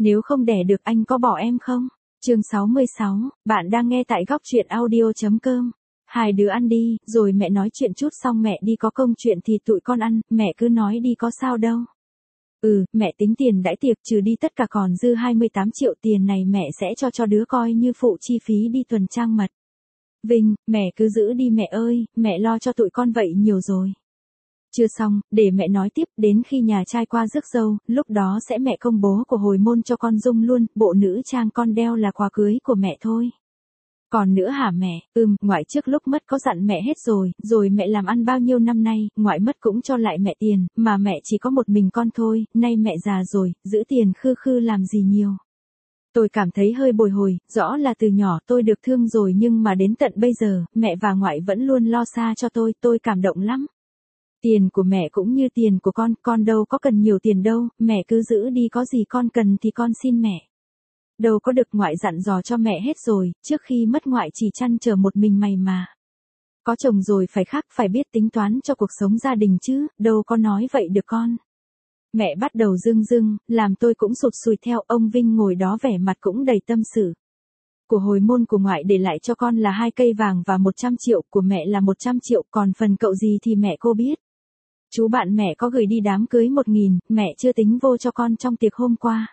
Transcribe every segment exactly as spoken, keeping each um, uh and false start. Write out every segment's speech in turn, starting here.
Nếu không đẻ được anh có bỏ em không? Chương sáu mươi sáu, bạn đang nghe tại góc truyện audio chấm com. Hai đứa ăn đi, rồi mẹ nói chuyện chút xong mẹ đi có công chuyện thì tụi con ăn, mẹ cứ nói đi có sao đâu. Ừ, mẹ tính tiền đãi tiệc trừ đi tất cả còn dư hai mươi tám triệu, tiền này mẹ sẽ cho cho đứa coi như phụ chi phí đi tuần trăng mật. Vinh, mẹ cứ giữ đi mẹ ơi, mẹ lo cho tụi con vậy nhiều rồi. Chưa xong, để mẹ nói tiếp, đến khi nhà trai qua rước dâu, lúc đó sẽ mẹ công bố của hồi môn cho con Dung luôn, bộ nữ trang con đeo là quà cưới của mẹ thôi. Còn nữa hả mẹ? Ừm, ngoại trước lúc mất có dặn mẹ hết rồi, rồi mẹ làm ăn bao nhiêu năm nay, ngoại mất cũng cho lại mẹ tiền, mà mẹ chỉ có một mình con thôi, nay mẹ già rồi, giữ tiền khư khư làm gì nhiều. Tôi cảm thấy hơi bồi hồi, rõ là từ nhỏ tôi được thương rồi nhưng mà đến tận bây giờ, mẹ và ngoại vẫn luôn lo xa cho tôi, tôi cảm động lắm. Tiền của mẹ cũng như tiền của con, con đâu có cần nhiều tiền đâu, mẹ cứ giữ đi, có gì con cần thì con xin mẹ. Đâu có được, ngoại dặn dò cho mẹ hết rồi, trước khi mất ngoại chỉ chăn trở một mình mày mà. Có chồng rồi phải khác, phải biết tính toán cho cuộc sống gia đình chứ, đâu có nói vậy được con. Mẹ bắt đầu rưng rưng, làm tôi cũng sụt sùi theo. Ông Vinh ngồi đó vẻ mặt cũng đầy tâm sự. Của hồi môn của ngoại để lại cho con là hai cây vàng và một trăm triệu, của mẹ là một trăm triệu, còn phần cậu gì thì mẹ cô biết. Chú bạn mẹ có gửi đi đám cưới một nghìn, mẹ chưa tính vô cho con trong tiệc hôm qua.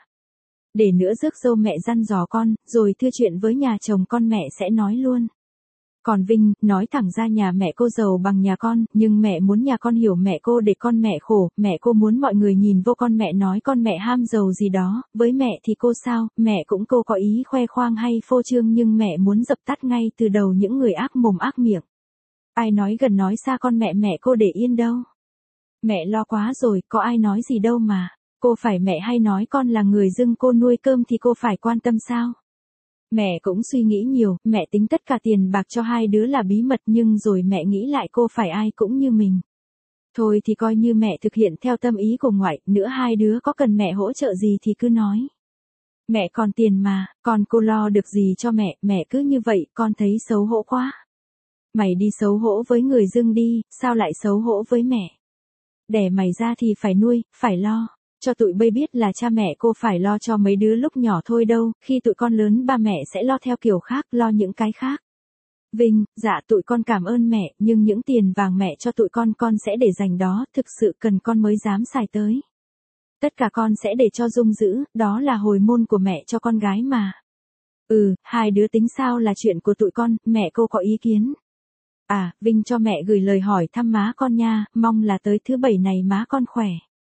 Để nữa rước dâu mẹ dặn dò con, rồi thưa chuyện với nhà chồng con mẹ sẽ nói luôn. Còn Vinh, nói thẳng ra nhà mẹ cô giàu bằng nhà con, nhưng mẹ muốn nhà con hiểu mẹ cô để con mẹ khổ, mẹ cô muốn mọi người nhìn vô con mẹ nói con mẹ ham giàu gì đó, với mẹ thì cô sao, mẹ cũng cô có ý khoe khoang hay phô trương nhưng mẹ muốn dập tắt ngay từ đầu những người ác mồm ác miệng. Ai nói gần nói xa con mẹ mẹ cô để yên đâu. Mẹ lo quá rồi, có ai nói gì đâu mà. Cô phải mẹ hay nói con là người dưng cô nuôi cơm thì cô phải quan tâm sao? Mẹ cũng suy nghĩ nhiều, mẹ tính tất cả tiền bạc cho hai đứa là bí mật nhưng rồi mẹ nghĩ lại cô phải ai cũng như mình. Thôi thì coi như mẹ thực hiện theo tâm ý của ngoại, nữa hai đứa có cần mẹ hỗ trợ gì thì cứ nói. Mẹ còn tiền mà, con cô lo được gì cho mẹ, mẹ cứ như vậy, con thấy xấu hổ quá. Mày đi xấu hổ với người dưng đi, sao lại xấu hổ với mẹ? Đẻ mày ra thì phải nuôi, phải lo. Cho tụi bây biết là cha mẹ cô phải lo cho mấy đứa lúc nhỏ thôi đâu, khi tụi con lớn ba mẹ sẽ lo theo kiểu khác, lo những cái khác. Vinh, dạ tụi con cảm ơn mẹ, nhưng những tiền vàng mẹ cho tụi con con sẽ để dành đó, thực sự cần con mới dám xài tới. Tất cả con sẽ để cho Dung giữ, đó là hồi môn của mẹ cho con gái mà. Ừ, hai đứa tính sao là chuyện của tụi con, mẹ cô có ý kiến. À, Vinh cho mẹ gửi lời hỏi thăm má con nha, mong là tới thứ bảy này má con khỏe.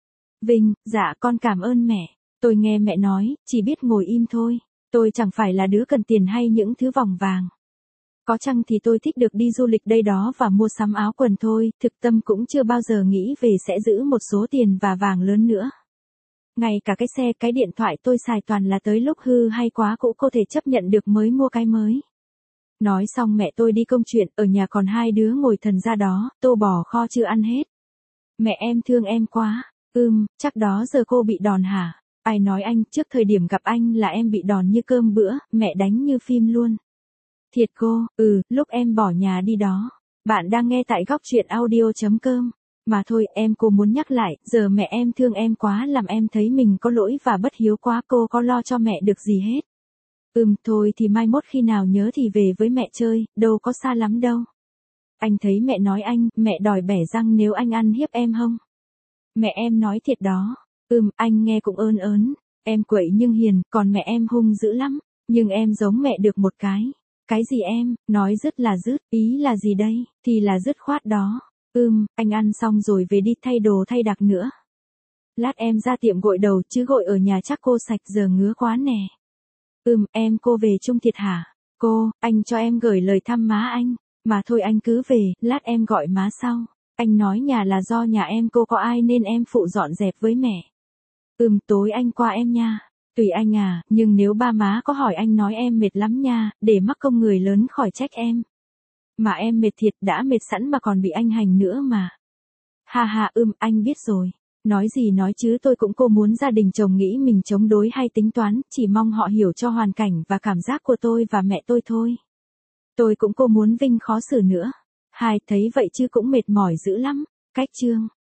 Vinh, dạ con cảm ơn mẹ. Tôi nghe mẹ nói, chỉ biết ngồi im thôi. Tôi chẳng phải là đứa cần tiền hay những thứ vòng vàng. Có chăng thì tôi thích được đi du lịch đây đó và mua sắm áo quần thôi, thực tâm cũng chưa bao giờ nghĩ về sẽ giữ một số tiền và vàng lớn nữa. Ngay cả cái xe, cái điện thoại tôi xài toàn là tới lúc hư hay quá cũ cô thể chấp nhận được mới mua cái mới. Nói xong mẹ tôi đi công chuyện, ở nhà còn hai đứa ngồi thần ra đó, tô bò kho chưa ăn hết. Mẹ em thương em quá. Ừm, chắc đó giờ cô bị đòn hả? Ai nói anh, trước thời điểm gặp anh là em bị đòn như cơm bữa, mẹ đánh như phim luôn. Thiệt cô, ừ, lúc em bỏ nhà đi đó. Bạn đang nghe tại góc truyện audio chấm com. Mà thôi, em cô muốn nhắc lại, giờ mẹ em thương em quá làm em thấy mình có lỗi và bất hiếu quá, cô có lo cho mẹ được gì hết. Ừm, thôi thì mai mốt khi nào nhớ thì về với mẹ chơi, đâu có xa lắm đâu. Anh thấy mẹ nói anh, mẹ đòi bẻ răng nếu anh ăn hiếp em không? Mẹ em nói thiệt đó. Ừm, anh nghe cũng ơn ớn. Em quậy nhưng hiền, còn mẹ em hung dữ lắm. Nhưng em giống mẹ được một cái. Cái gì em, nói dứt là dứt, ý là gì đây, thì là dứt khoát đó. Ừm, anh ăn xong rồi về đi thay đồ thay đặc nữa. Lát em ra tiệm gội đầu chứ gội ở nhà chắc cô sạch giờ ngứa quá nè. Ừm, em cô về chung thiệt hả? Cô, anh cho em gửi lời thăm má anh. Mà thôi anh cứ về, lát em gọi má sau. Anh nói nhà là do nhà em cô có ai nên em phụ dọn dẹp với mẹ. Ừm, tối anh qua em nha. Tùy anh à, nhưng nếu ba má có hỏi anh nói em mệt lắm nha, để mắc công người lớn khỏi trách em. Mà em mệt thiệt, đã mệt sẵn mà còn bị anh hành nữa mà. Ha ha, ưm, anh biết rồi. Nói gì nói chứ tôi cũng cô muốn gia đình chồng nghĩ mình chống đối hay tính toán, chỉ mong họ hiểu cho hoàn cảnh và cảm giác của tôi và mẹ tôi thôi. Tôi cũng cô muốn Vinh khó xử nữa. Hai, thấy vậy chứ cũng mệt mỏi dữ lắm. Cách chương.